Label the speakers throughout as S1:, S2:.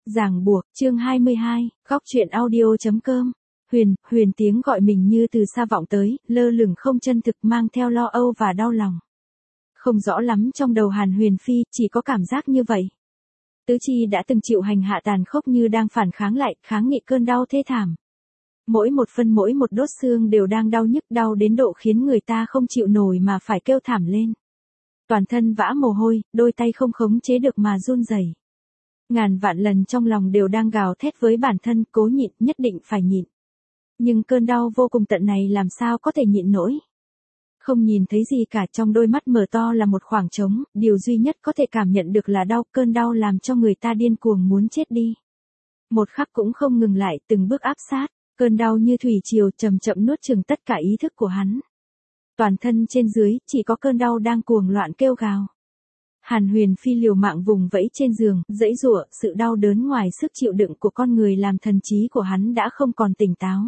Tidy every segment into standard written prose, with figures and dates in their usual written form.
S1: Ràng buộc, chương 22, góc truyện audio.com. Huyền tiếng gọi mình như từ xa vọng tới, lơ lửng không chân thực, mang theo lo âu và đau lòng. Không rõ lắm trong đầu Hàn Huyền Phi, chỉ có cảm giác như vậy. Tứ chi đã từng chịu hành hạ tàn khốc như đang phản kháng lại, kháng nghị cơn đau thê thảm. Mỗi một phân mỗi một đốt xương đều đang đau nhức, đau đến độ khiến người ta không chịu nổi mà phải kêu thảm lên. Toàn thân vã mồ hôi, đôi tay không khống chế được mà run rẩy. Ngàn vạn lần trong lòng đều đang gào thét với bản thân, cố nhịn, nhất định phải nhịn. Nhưng cơn đau vô cùng tận này làm sao có thể nhịn nổi. Không nhìn thấy gì cả, trong đôi mắt mở to là một khoảng trống, điều duy nhất có thể cảm nhận được là đau, cơn đau làm cho người ta điên cuồng muốn chết đi. Một khắc cũng không ngừng lại, từng bước áp sát, cơn đau như thủy triều chậm chậm nuốt chửng tất cả ý thức của hắn. Toàn thân trên dưới, chỉ có cơn đau đang cuồng loạn kêu gào. Hàn Huyền Phi liều mạng vùng vẫy trên giường, giãy giụa, sự đau đớn ngoài sức chịu đựng của con người làm thần trí của hắn đã không còn tỉnh táo.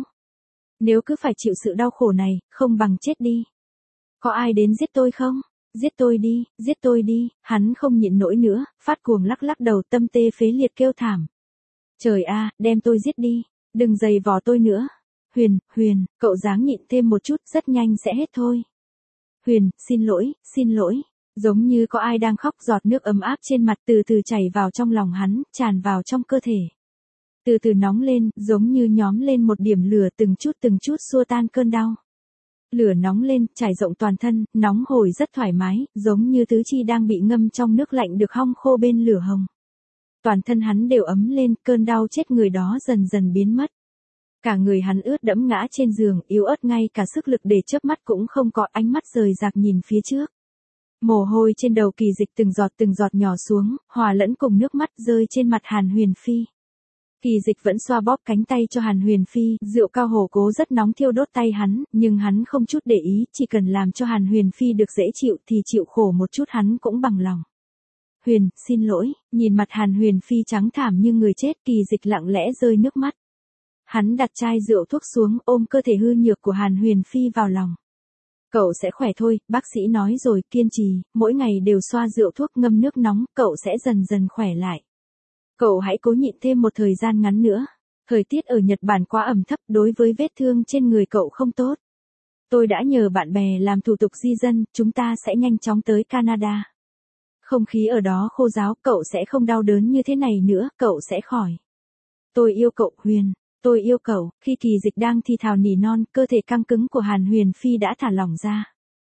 S1: Nếu cứ phải chịu sự đau khổ này, không bằng chết đi. Có ai đến giết tôi không? Giết tôi đi, hắn không nhịn nổi nữa, phát cuồng lắc lắc đầu, tâm tê phế liệt kêu thảm. Trời a, đem tôi giết đi, đừng giày vò tôi nữa. Huyền, cậu ráng nhịn thêm một chút, rất nhanh sẽ hết thôi. Huyền, xin lỗi. Giống như có ai đang khóc, giọt nước ấm áp trên mặt từ từ chảy vào trong lòng hắn, tràn vào trong cơ thể. Từ từ nóng lên, giống như nhóm lên một điểm lửa, từng chút xua tan cơn đau. Lửa nóng lên, trải rộng toàn thân, nóng hổi rất thoải mái, giống như tứ chi đang bị ngâm trong nước lạnh được hong khô bên lửa hồng. Toàn thân hắn đều ấm lên, cơn đau chết người đó dần dần biến mất. Cả người hắn ướt đẫm ngã trên giường, yếu ớt ngay cả sức lực để chớp mắt cũng không có, ánh mắt rời rạc nhìn phía trước. Mồ hôi trên đầu Kỳ Dịch từng giọt nhỏ xuống, hòa lẫn cùng nước mắt rơi trên mặt Hàn Huyền Phi. Kỳ Dịch vẫn xoa bóp cánh tay cho Hàn Huyền Phi, rượu cao hổ cố rất nóng thiêu đốt tay hắn, nhưng hắn không chút để ý, chỉ cần làm cho Hàn Huyền Phi được dễ chịu thì chịu khổ một chút hắn cũng bằng lòng. Huyền, xin lỗi, nhìn mặt Hàn Huyền Phi trắng thảm như người chết, Kỳ Dịch lặng lẽ rơi nước mắt. Hắn đặt chai rượu thuốc xuống, ôm cơ thể hư nhược của Hàn Huyền Phi vào lòng. Cậu sẽ khỏe thôi, bác sĩ nói rồi, kiên trì, mỗi ngày đều xoa rượu thuốc ngâm nước nóng, cậu sẽ dần dần khỏe lại. Cậu hãy cố nhịn thêm một thời gian ngắn nữa. Thời tiết ở Nhật Bản quá ẩm thấp, đối với vết thương trên người cậu không tốt. Tôi đã nhờ bạn bè làm thủ tục di dân, chúng ta sẽ nhanh chóng tới Canada. Không khí ở đó khô ráo, cậu sẽ không đau đớn như thế này nữa, cậu sẽ khỏi. Tôi yêu cậu, Huyền. Tôi yêu cậu. Khi Kỳ Dịch đang thì thào nỉ non, cơ thể căng cứng của Hàn Huyền Phi đã thả lỏng ra.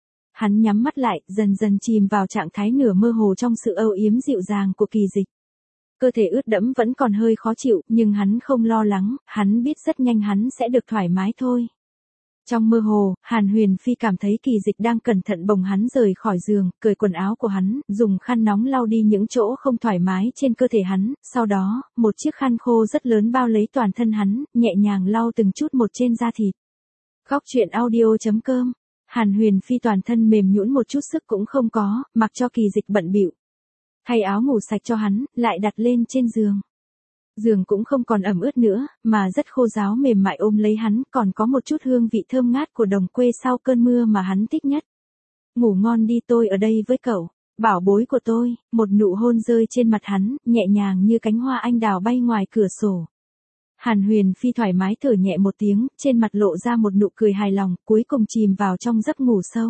S1: Hắn nhắm mắt lại, dần dần chìm vào trạng thái nửa mơ hồ trong sự âu yếm dịu dàng của Kỳ Dịch. Cơ thể ướt đẫm vẫn còn hơi khó chịu, nhưng hắn không lo lắng, hắn biết rất nhanh hắn sẽ được thoải mái thôi. Trong mơ hồ, Hàn Huyền Phi cảm thấy Kỳ Dịch đang cẩn thận bồng hắn rời khỏi giường, cởi quần áo của hắn, dùng khăn nóng lau đi những chỗ không thoải mái trên cơ thể hắn, sau đó, một chiếc khăn khô rất lớn bao lấy toàn thân hắn, nhẹ nhàng lau từng chút một trên da thịt. Góc truyện audio.com. Hàn Huyền Phi toàn thân mềm nhũn, một chút sức cũng không có, mặc cho Kỳ Dịch bận bịu. Thay áo ngủ sạch cho hắn, lại đặt lên trên giường. Giường cũng không còn ẩm ướt nữa, mà rất khô ráo mềm mại ôm lấy hắn, còn có một chút hương vị thơm ngát của đồng quê sau cơn mưa mà hắn thích nhất. Ngủ ngon đi, tôi ở đây với cậu, bảo bối của tôi. Một nụ hôn rơi trên mặt hắn, nhẹ nhàng như cánh hoa anh đào bay ngoài cửa sổ. Hàn Huyền Phi thoải mái thở nhẹ một tiếng, trên mặt lộ ra một nụ cười hài lòng, cuối cùng chìm vào trong giấc ngủ sâu.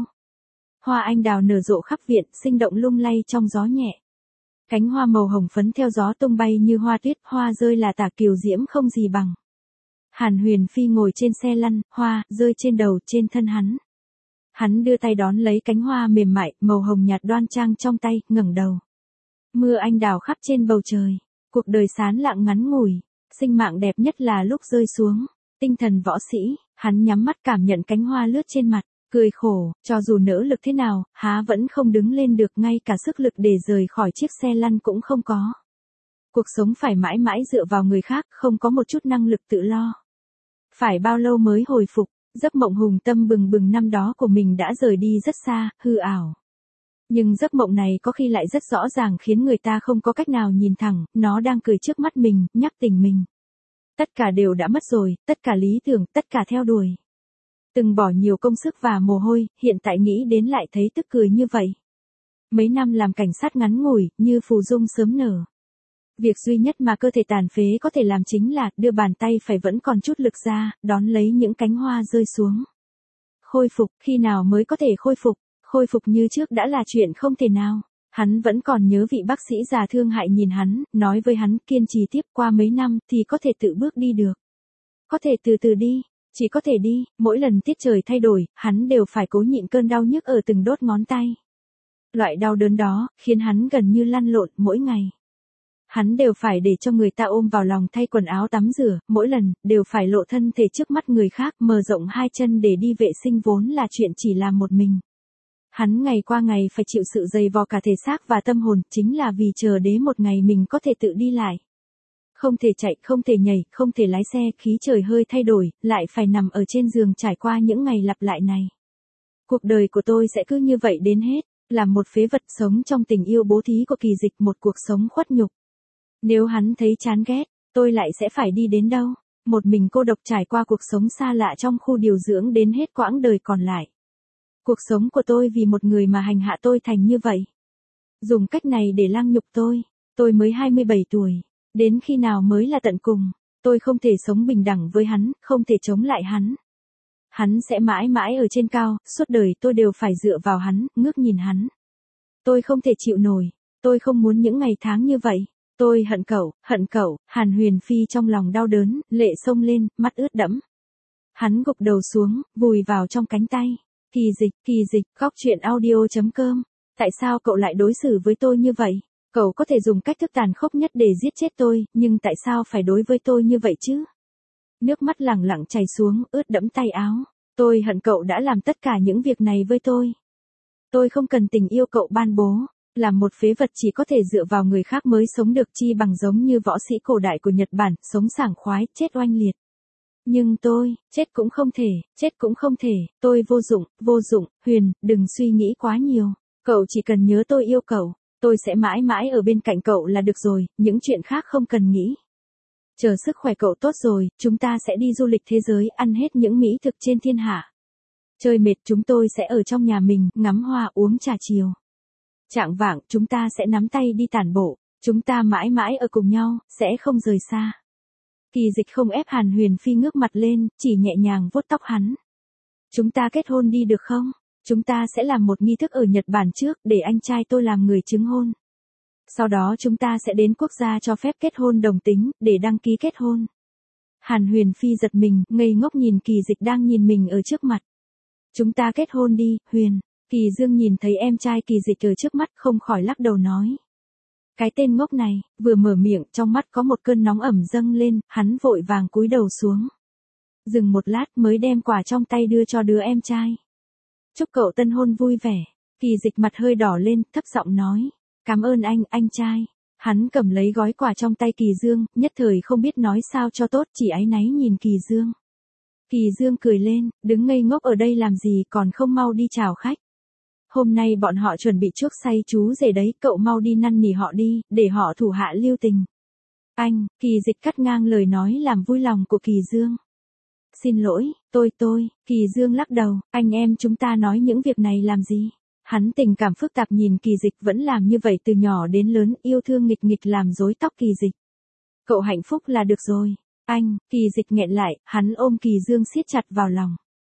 S1: Hoa anh đào nở rộ khắp viện, sinh động lung lay trong gió nhẹ. Cánh hoa màu hồng phấn theo gió tung bay như hoa tuyết, hoa rơi là tả kiều diễm không gì bằng. Hàn Huyền Phi ngồi trên xe lăn, hoa rơi trên đầu, trên thân hắn. Hắn đưa tay đón lấy cánh hoa mềm mại, màu hồng nhạt đoan trang trong tay, ngẩng đầu. Mưa anh đào khắp trên bầu trời, cuộc đời sán lặng ngắn ngủi, sinh mạng đẹp nhất là lúc rơi xuống. Tinh thần võ sĩ, hắn nhắm mắt cảm nhận cánh hoa lướt trên mặt. Cười khổ, cho dù nỗ lực thế nào, há vẫn không đứng lên được, ngay cả sức lực để rời khỏi chiếc xe lăn cũng không có. Cuộc sống phải mãi mãi dựa vào người khác, không có một chút năng lực tự lo. Phải bao lâu mới hồi phục, giấc mộng hùng tâm bừng bừng năm đó của mình đã rời đi rất xa, hư ảo. Nhưng giấc mộng này có khi lại rất rõ ràng, khiến người ta không có cách nào nhìn thẳng, nó đang cười trước mắt mình, nhắc tỉnh mình. Tất cả đều đã mất rồi, tất cả lý tưởng, tất cả theo đuổi. Từng bỏ nhiều công sức và mồ hôi, hiện tại nghĩ đến lại thấy tức cười như vậy. Mấy năm làm cảnh sát ngắn ngủi, như phù dung sớm nở. Việc duy nhất mà cơ thể tàn phế có thể làm chính là đưa bàn tay phải vẫn còn chút lực ra, đón lấy những cánh hoa rơi xuống. Khôi phục, khi nào mới có thể khôi phục như trước đã là chuyện không thể nào. Hắn vẫn còn nhớ vị bác sĩ già thương hại nhìn hắn, nói với hắn kiên trì tiếp qua mấy năm thì có thể tự bước đi được. Có thể từ từ đi, chỉ có thể đi, mỗi lần tiết trời thay đổi, hắn đều phải cố nhịn cơn đau nhức ở từng đốt ngón tay. Loại đau đớn đó, khiến hắn gần như lăn lộn mỗi ngày. Hắn đều phải để cho người ta ôm vào lòng thay quần áo tắm rửa, mỗi lần, đều phải lộ thân thể trước mắt người khác, mở rộng hai chân để đi vệ sinh vốn là chuyện chỉ làm một mình. Hắn ngày qua ngày phải chịu sự dày vò cả thể xác và tâm hồn, chính là vì chờ đến một ngày mình có thể tự đi lại. Không thể chạy, không thể nhảy, không thể lái xe, khí trời hơi thay đổi, lại phải nằm ở trên giường trải qua những ngày lặp lại này. Cuộc đời của tôi sẽ cứ như vậy đến hết, làm một phế vật sống trong tình yêu bố thí của Kỳ Dịch, một cuộc sống khuất nhục. Nếu hắn thấy chán ghét, tôi lại sẽ phải đi đến đâu? Một mình cô độc trải qua cuộc sống xa lạ trong khu điều dưỡng đến hết quãng đời còn lại. Cuộc sống của tôi vì một người mà hành hạ tôi thành như vậy. Dùng cách này để lăng nhục tôi mới 27 tuổi. Đến khi nào mới là tận cùng? Tôi không thể sống bình đẳng với hắn, không thể chống lại hắn. Hắn sẽ mãi mãi ở trên cao, suốt đời tôi đều phải dựa vào hắn, ngước nhìn hắn. Tôi không thể chịu nổi, tôi không muốn những ngày tháng như vậy. Tôi hận cậu, Hàn Huyền Phi trong lòng đau đớn, lệ xông lên, mắt ướt đẫm. Hắn gục đầu xuống, vùi vào trong cánh tay. Kỳ Dịch, Góc Chuyện Audio.com. Tại sao cậu lại đối xử với tôi như vậy? Cậu có thể dùng cách thức tàn khốc nhất để giết chết tôi, nhưng tại sao phải đối với tôi như vậy chứ? Nước mắt lẳng lặng chảy xuống, ướt đẫm tay áo. Tôi hận cậu đã làm tất cả những việc này với tôi. Tôi không cần tình yêu cậu ban bố. Làm một phế vật chỉ có thể dựa vào người khác mới sống được, chi bằng giống như võ sĩ cổ đại của Nhật Bản, sống sảng khoái, chết oanh liệt. Nhưng tôi, chết cũng không thể, tôi vô dụng, Huyền, đừng suy nghĩ quá nhiều. Cậu chỉ cần nhớ tôi yêu cậu, tôi sẽ mãi mãi ở bên cạnh cậu là được rồi, những chuyện khác không cần nghĩ. Chờ sức khỏe cậu tốt rồi, chúng ta sẽ đi du lịch thế giới, ăn hết những mỹ thực trên thiên hạ. Chơi mệt chúng tôi sẽ ở trong nhà mình, ngắm hoa uống trà chiều. Chạng vạng, chúng ta sẽ nắm tay đi tản bộ, chúng ta mãi mãi ở cùng nhau, sẽ không rời xa. Kỳ Dịch không ép Hàn Huyền Phi ngước mặt lên, chỉ nhẹ nhàng vuốt tóc hắn. Chúng ta kết hôn đi được không? Chúng ta sẽ làm một nghi thức ở Nhật Bản trước, để anh trai tôi làm người chứng hôn. Sau đó chúng ta sẽ đến quốc gia cho phép kết hôn đồng tính, để đăng ký kết hôn. Hàn Huyền Phi giật mình, ngây ngốc nhìn Kỳ Dịch đang nhìn mình ở trước mặt. Chúng ta kết hôn đi, Huyền. Kỳ Dương nhìn thấy em trai Kỳ Dịch ở trước mắt, không khỏi lắc đầu nói. Cái tên ngốc này, vừa mở miệng, trong mắt có một cơn nóng ẩm dâng lên, hắn vội vàng cúi đầu xuống. Dừng một lát mới đem quả trong tay đưa cho đứa em trai. Chúc cậu tân hôn vui vẻ. Kỳ Dịch mặt hơi đỏ lên, thấp giọng nói. Cảm ơn anh trai. Hắn cầm lấy gói quà trong tay Kỳ Dương, nhất thời không biết nói sao cho tốt, chỉ áy náy nhìn Kỳ Dương. Kỳ Dương cười lên, đứng ngây ngốc ở đây làm gì, còn không mau đi chào khách. Hôm nay bọn họ chuẩn bị chuốc say chú rể đấy, cậu mau đi năn nỉ họ đi, để họ thủ hạ lưu tình. Anh, Kỳ Dịch cắt ngang lời nói làm vui lòng của Kỳ Dương. Xin lỗi, tôi, Kỳ Dương lắc đầu, anh em chúng ta nói những việc này làm gì? Hắn tình cảm phức tạp nhìn Kỳ Dịch vẫn làm như vậy từ nhỏ đến lớn, yêu thương nghịch nghịch làm rối tóc Kỳ Dịch. Cậu hạnh phúc là được rồi. Anh, Kỳ Dịch nghẹn lại, hắn ôm Kỳ Dương siết chặt vào lòng.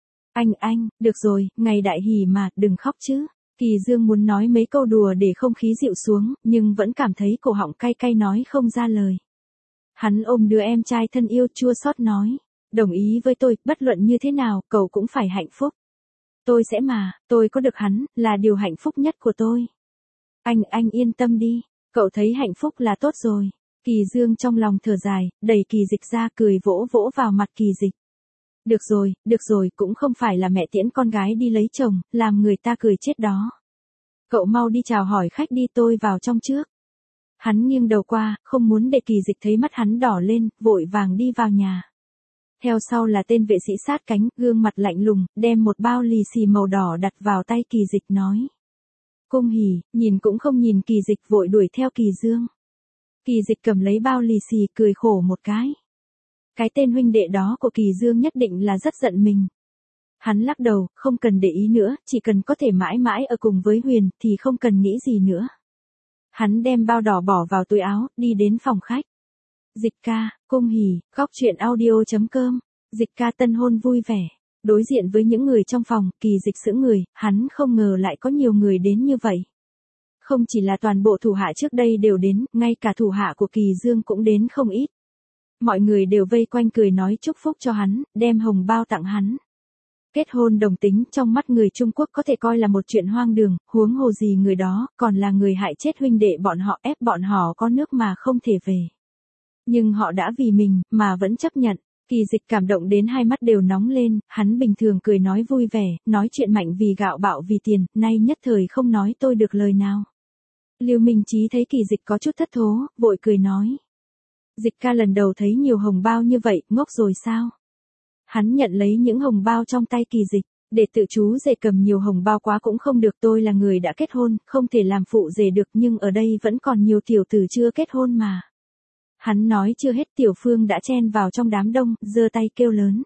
S1: Anh, được rồi, ngày đại hỷ mà, đừng khóc chứ. Kỳ Dương muốn nói mấy câu đùa để không khí dịu xuống, nhưng vẫn cảm thấy cổ họng cay cay nói không ra lời. Hắn ôm đứa em trai thân yêu chua xót nói. Đồng ý với tôi, bất luận như thế nào, cậu cũng phải hạnh phúc. Tôi sẽ mà, tôi có được hắn, là điều hạnh phúc nhất của tôi. Anh yên tâm đi, cậu thấy hạnh phúc là tốt rồi. Kỳ Dương trong lòng thở dài, đẩy Kỳ Dịch ra cười vỗ vỗ vào mặt Kỳ Dịch. Được rồi, cũng không phải là mẹ tiễn con gái đi lấy chồng, làm người ta cười chết đó. Cậu mau đi chào hỏi khách đi, tôi vào trong trước. Hắn nghiêng đầu qua, không muốn để Kỳ Dịch thấy mắt hắn đỏ lên, vội vàng đi vào nhà. Theo sau là tên vệ sĩ sát cánh, gương mặt lạnh lùng, đem một bao lì xì màu đỏ đặt vào tay Kỳ Dịch nói. Cung hỉ, nhìn cũng không nhìn Kỳ Dịch vội đuổi theo Kỳ Dương. Kỳ Dịch cầm lấy bao lì xì cười khổ một cái. Cái tên huynh đệ đó của Kỳ Dương nhất định là rất giận mình. Hắn lắc đầu, không cần để ý nữa, chỉ cần có thể mãi mãi ở cùng với Huyền thì không cần nghĩ gì nữa. Hắn đem bao đỏ bỏ vào túi áo, đi đến phòng khách. Dịch ca, cung hỉ, góc chuyện audio.com. Dịch ca tân hôn vui vẻ. Đối diện với những người trong phòng, Kỳ Dịch sững người, hắn không ngờ lại có nhiều người đến như vậy. Không chỉ là toàn bộ thủ hạ trước đây đều đến, ngay cả thủ hạ của Kỳ Dương cũng đến không ít. Mọi người đều vây quanh cười nói chúc phúc cho hắn, đem hồng bao tặng hắn. Kết hôn đồng tính trong mắt người Trung Quốc có thể coi là một chuyện hoang đường, huống hồ gì người đó, còn là người hại chết huynh đệ bọn họ, ép bọn họ có nước mà không thể về. Nhưng họ đã vì mình, mà vẫn chấp nhận. Kỳ Dịch cảm động đến hai mắt đều nóng lên, hắn bình thường cười nói vui vẻ, nói chuyện mạnh vì gạo bạo vì tiền, nay nhất thời không nói tôi được lời nào. Lưu Minh Chí thấy Kỳ Dịch có chút thất thố, vội cười nói. Dịch ca lần đầu thấy nhiều hồng bao như vậy, ngốc rồi sao? Hắn nhận lấy những hồng bao trong tay Kỳ Dịch, để tự chú rể cầm nhiều hồng bao quá cũng không được, tôi là người đã kết hôn, không thể làm phụ rể được, nhưng ở đây vẫn còn nhiều tiểu tử chưa kết hôn mà. Hắn nói chưa hết, Tiểu Phương đã chen vào trong đám đông, giơ tay kêu lớn.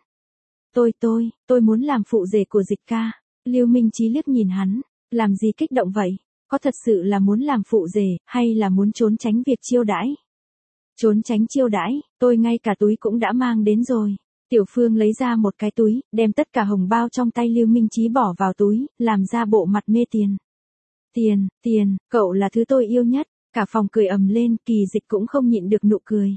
S1: Tôi muốn làm phụ rể của Dịch ca. Lưu Minh Chí liếc nhìn hắn, làm gì kích động vậy? Có thật sự là muốn làm phụ rể, hay là muốn trốn tránh việc chiêu đãi? Trốn tránh chiêu đãi, tôi ngay cả túi cũng đã mang đến rồi. Tiểu Phương lấy ra một cái túi, đem tất cả hồng bao trong tay Lưu Minh Chí bỏ vào túi, làm ra bộ mặt mê tiền. Tiền, cậu là thứ tôi yêu nhất. Cả phòng cười ầm lên, Kỳ Dịch cũng không nhịn được nụ cười.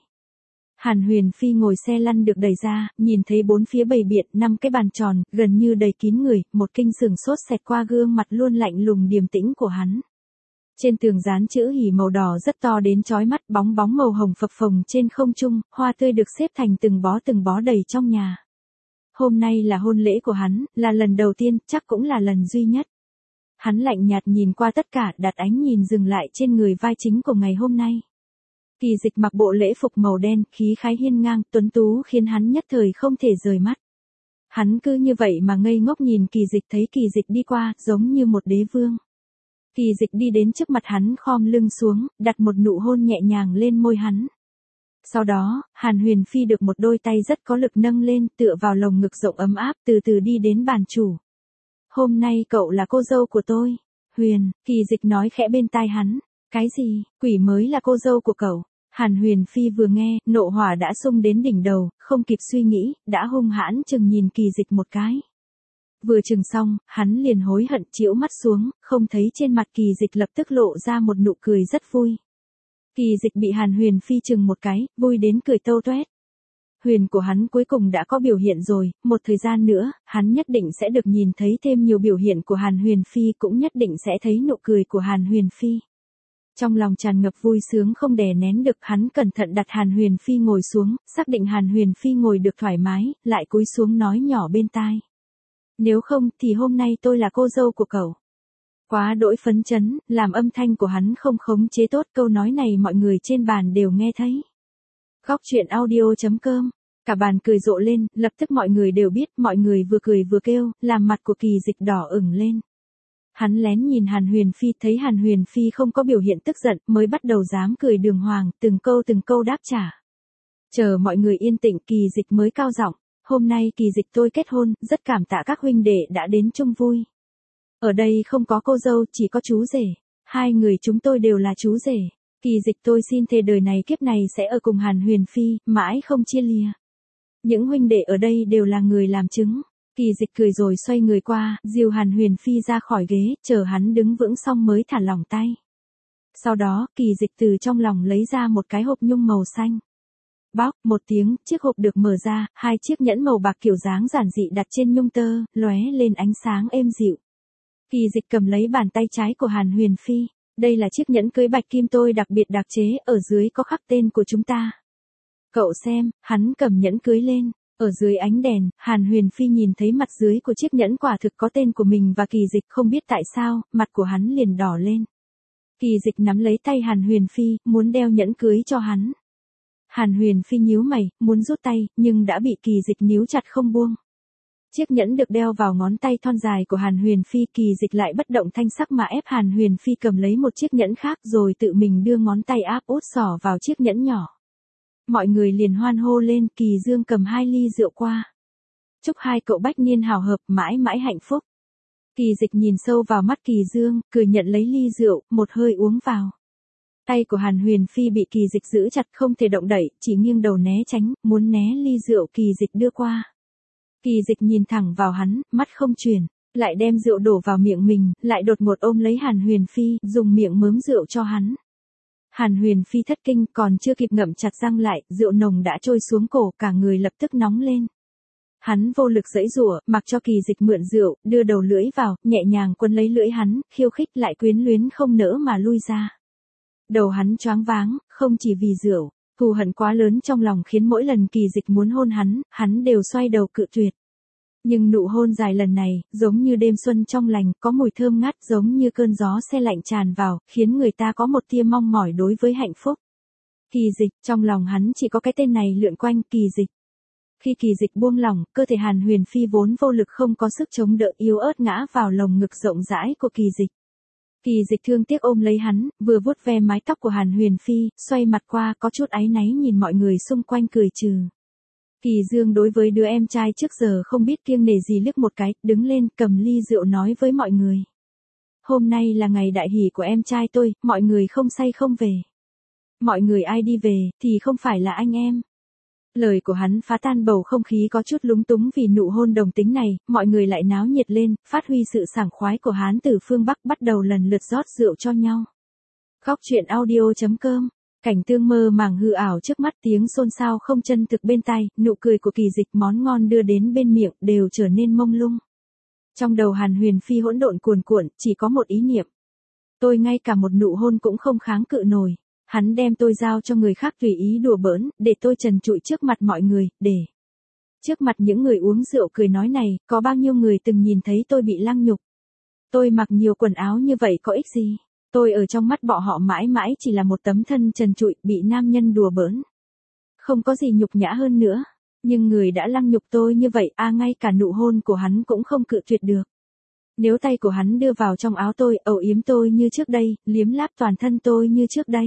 S1: Hàn Huyền Phi ngồi xe lăn được đẩy ra, nhìn thấy bốn phía bày biện 5 cái bàn tròn, gần như đầy kín người, một kinh sừng sốt xẹt qua gương mặt luôn lạnh lùng điềm tĩnh của hắn. Trên tường dán chữ hỉ màu đỏ rất to đến chói mắt, bóng màu hồng phập phồng trên không trung, hoa tươi được xếp thành từng bó đầy trong nhà. Hôm nay là hôn lễ của hắn, là lần đầu tiên, chắc cũng là lần duy nhất. Hắn lạnh nhạt nhìn qua tất cả, đặt ánh nhìn dừng lại trên người vai chính của ngày hôm nay. Kỳ Dịch mặc bộ lễ phục màu đen, khí khái hiên ngang, tuấn tú khiến hắn nhất thời không thể rời mắt. Hắn cứ như vậy mà ngây ngốc nhìn Kỳ Dịch, thấy Kỳ Dịch đi qua, giống như một đế vương. Kỳ Dịch đi đến trước mặt hắn, khom lưng xuống, đặt một nụ hôn nhẹ nhàng lên môi hắn. Sau đó, Hàn Huyền Phi được một đôi tay rất có lực nâng lên, tựa vào lồng ngực rộng ấm áp, từ từ đi đến bàn chủ. Hôm nay cậu là cô dâu của tôi. Huyền, Kỳ Dịch nói khẽ bên tai hắn. Cái gì, quỷ mới là cô dâu của cậu? Hàn Huyền Phi vừa nghe, nộ hỏa đã xông đến đỉnh đầu, không kịp suy nghĩ, đã hung hãn chừng nhìn Kỳ Dịch một cái. Vừa chừng xong, hắn liền hối hận chĩu mắt xuống, không thấy trên mặt Kỳ Dịch lập tức lộ ra một nụ cười rất vui. Kỳ Dịch bị Hàn Huyền Phi chừng một cái, vui đến cười tâu toét. Huyền của hắn cuối cùng đã có biểu hiện rồi, một thời gian nữa, hắn nhất định sẽ được nhìn thấy thêm nhiều biểu hiện của Hàn Huyền Phi, cũng nhất định sẽ thấy nụ cười của Hàn Huyền Phi. Trong lòng tràn ngập vui sướng không đè nén được, hắn cẩn thận đặt Hàn Huyền Phi ngồi xuống, xác định Hàn Huyền Phi ngồi được thoải mái, lại cúi xuống nói nhỏ bên tai. Nếu không thì hôm nay tôi là cô dâu của cậu. Quá đỗi phấn chấn, làm âm thanh của hắn không khống chế tốt, câu nói này mọi người trên bàn đều nghe thấy. Góc chuyện audio.com. Cả bàn cười rộ lên, lập tức mọi người đều biết, mọi người vừa cười vừa kêu, làm mặt của Kỳ Dịch đỏ ửng lên. Hắn lén nhìn Hàn Huyền Phi, thấy Hàn Huyền Phi không có biểu hiện tức giận, mới bắt đầu dám cười đường hoàng, từng câu đáp trả. Chờ mọi người yên tĩnh, Kỳ Dịch mới cao giọng, hôm nay Kỳ Dịch tôi kết hôn, rất cảm tạ các huynh đệ đã đến chung vui. Ở đây không có cô dâu, chỉ có chú rể. Hai người chúng tôi đều là chú rể. Kỳ Dịch tôi xin thề đời này kiếp này sẽ ở cùng Hàn Huyền Phi, mãi không chia lìa. Những huynh đệ ở đây đều là người làm chứng. Kỳ Dịch cười rồi xoay người qua, dìu Hàn Huyền Phi ra khỏi ghế, chờ hắn đứng vững xong mới thả lỏng tay. Sau đó, Kỳ Dịch từ trong lòng lấy ra một cái hộp nhung màu xanh. Bóc một tiếng, chiếc hộp được mở ra, 2 chiếc nhẫn màu bạc kiểu dáng giản dị đặt trên nhung tơ, lóe lên ánh sáng êm dịu. Kỳ Dịch cầm lấy bàn tay trái của Hàn Huyền Phi. Đây là chiếc nhẫn cưới bạch kim tôi đặc biệt đặc chế, ở dưới có khắc tên của chúng ta. Cậu xem, hắn cầm nhẫn cưới lên. Ở dưới ánh đèn, Hàn Huyền Phi nhìn thấy mặt dưới của chiếc nhẫn quả thực có tên của mình và Kỳ Dịch, không biết tại sao, mặt của hắn liền đỏ lên. Kỳ Dịch nắm lấy tay Hàn Huyền Phi, muốn đeo nhẫn cưới cho hắn. Hàn Huyền Phi nhíu mày, muốn rút tay, nhưng đã bị Kỳ Dịch níu chặt không buông. Chiếc nhẫn được đeo vào ngón tay thon dài của Hàn Huyền Phi, Kỳ Dịch lại bất động thanh sắc mà ép Hàn Huyền Phi cầm lấy một chiếc nhẫn khác rồi tự mình đưa ngón tay áp út xỏ vào chiếc nhẫn nhỏ. Mọi người liền hoan hô lên, Kỳ Dương cầm 2 ly rượu qua. Chúc hai cậu bách niên hào hợp, mãi mãi hạnh phúc. Kỳ Dịch nhìn sâu vào mắt Kỳ Dương, cười nhận lấy ly rượu, một hơi uống vào. Tay của Hàn Huyền Phi bị Kỳ Dịch giữ chặt không thể động đậy, chỉ nghiêng đầu né tránh, muốn né ly rượu Kỳ Dịch đưa qua. Kỳ Dịch nhìn thẳng vào hắn, mắt không chuyển, lại đem rượu đổ vào miệng mình, lại đột ngột ôm lấy Hàn Huyền Phi, dùng miệng mớm rượu cho hắn. Hàn Huyền Phi thất kinh, còn chưa kịp ngậm chặt răng lại, rượu nồng đã trôi xuống cổ, cả người lập tức nóng lên. Hắn vô lực giãy giụa, mặc cho Kỳ Dịch mượn rượu, đưa đầu lưỡi vào, nhẹ nhàng quấn lấy lưỡi hắn, khiêu khích lại quyến luyến không nỡ mà lui ra. Đầu hắn choáng váng, không chỉ vì rượu, thù hận quá lớn trong lòng khiến mỗi lần Kỳ Dịch muốn hôn hắn đều xoay đầu cự tuyệt. Nhưng nụ hôn dài lần này, giống như đêm xuân trong lành, có mùi thơm ngát giống như cơn gió se lạnh tràn vào, khiến người ta có một tia mong mỏi đối với hạnh phúc. Kỳ Dịch, trong lòng hắn chỉ có cái tên này lượn quanh, Kỳ Dịch. Khi Kỳ Dịch buông lỏng, cơ thể Hàn Huyền Phi vốn vô lực không có sức chống đỡ yếu ớt ngã vào lồng ngực rộng rãi của Kỳ Dịch. Kỳ Dịch thương tiếc ôm lấy hắn, vừa vuốt ve mái tóc của Hàn Huyền Phi, xoay mặt qua có chút áy náy nhìn mọi người xung quanh cười trừ. Kỳ Dương đối với đứa em trai trước giờ không biết kiêng nể gì liếc một cái, đứng lên cầm ly rượu nói với mọi người. Hôm nay là ngày đại hỷ của em trai tôi, mọi người không say không về. Mọi người ai đi về, thì không phải là anh em. Lời của hắn phá tan bầu không khí có chút lúng túng vì nụ hôn đồng tính này, mọi người lại náo nhiệt lên, phát huy sự sảng khoái của Hán từ phương Bắc bắt đầu lần lượt rót rượu cho nhau. Góc truyện audio.com. Cảnh tương mơ màng hư ảo trước mắt, tiếng xôn xao không chân thực bên tai, nụ cười của Kỳ Dịch món ngon đưa đến bên miệng đều trở nên mông lung. Trong đầu Hàn Huyền Phi hỗn độn cuồn cuộn, chỉ có một ý niệm. Tôi ngay cả một nụ hôn cũng không kháng cự nổi. Hắn đem tôi giao cho người khác tùy ý đùa bỡn, để tôi trần trụi trước mặt mọi người, để trước mặt những người uống rượu cười nói này, có bao nhiêu người từng nhìn thấy tôi bị lăng nhục. Tôi mặc nhiều quần áo như vậy có ích gì? Tôi ở trong mắt bọn họ mãi mãi chỉ là một tấm thân trần trụi bị nam nhân đùa bỡn. Không có gì nhục nhã hơn nữa. Nhưng người đã lăng nhục tôi như vậy, ngay cả nụ hôn của hắn cũng không cự tuyệt được. Nếu tay của hắn đưa vào trong áo tôi, âu yếm tôi như trước đây, liếm láp toàn thân tôi như trước đây.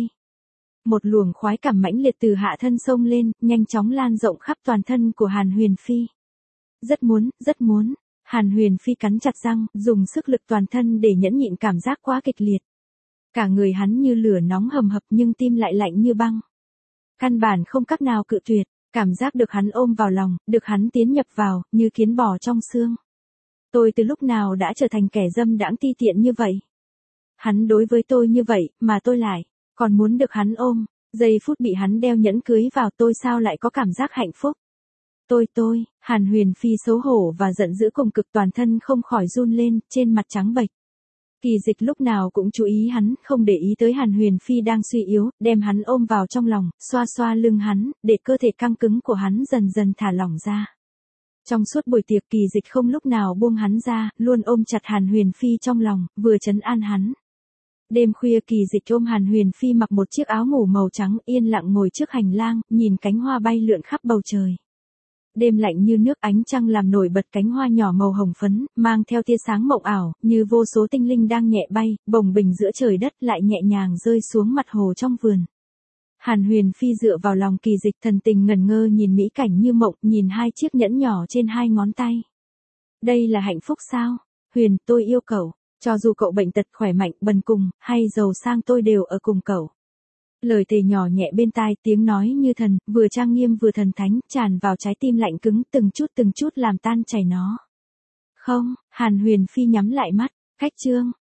S1: Một luồng khoái cảm mãnh liệt từ hạ thân xông lên, nhanh chóng lan rộng khắp toàn thân của Hàn Huyền Phi. Rất muốn. Hàn Huyền Phi cắn chặt răng, dùng sức lực toàn thân để nhẫn nhịn cảm giác quá kịch liệt. Cả người hắn như lửa nóng hầm hập nhưng tim lại lạnh như băng. Căn bản không cách nào cự tuyệt, cảm giác được hắn ôm vào lòng, được hắn tiến nhập vào, như kiến bò trong xương. Tôi từ lúc nào đã trở thành kẻ dâm đãng ti tiện như vậy? Hắn đối với tôi như vậy, mà tôi lại còn muốn được hắn ôm. Giây phút bị hắn đeo nhẫn cưới vào, tôi sao lại có cảm giác hạnh phúc? Hàn Huyền Phi xấu hổ và giận dữ cùng cực, toàn thân không khỏi run lên, trên mặt trắng bệch. Kỳ Dịch lúc nào cũng chú ý hắn, không để ý tới Hàn Huyền Phi đang suy yếu, đem hắn ôm vào trong lòng, xoa xoa lưng hắn, để cơ thể căng cứng của hắn dần dần thả lỏng ra. Trong suốt buổi tiệc, Kỳ Dịch không lúc nào buông hắn ra, luôn ôm chặt Hàn Huyền Phi trong lòng, vừa trấn an hắn. Đêm khuya, Kỳ Dịch ôm Hàn Huyền Phi mặc một chiếc áo ngủ màu trắng, yên lặng ngồi trước hành lang, nhìn cánh hoa bay lượn khắp bầu trời. Đêm lạnh như nước, ánh trăng làm nổi bật cánh hoa nhỏ màu hồng phấn, mang theo tia sáng mộng ảo, như vô số tinh linh đang nhẹ bay, bồng bềnh giữa trời đất, lại nhẹ nhàng rơi xuống mặt hồ trong vườn. Hàn Huyền Phi dựa vào lòng Kỳ Dịch, thần tình ngẩn ngơ nhìn mỹ cảnh như mộng, nhìn hai chiếc nhẫn nhỏ trên hai ngón tay. Đây là hạnh phúc sao? Huyền, tôi yêu cậu. Cho dù cậu bệnh tật, khỏe mạnh, bần cùng, hay giàu sang, tôi đều ở cùng cậu. Lời thề nhỏ nhẹ bên tai, tiếng nói như thần, vừa trang nghiêm vừa thần thánh, tràn vào trái tim lạnh cứng, từng chút làm tan chảy nó. Không, Hàn Huyền Phi nhắm lại mắt, cách chương.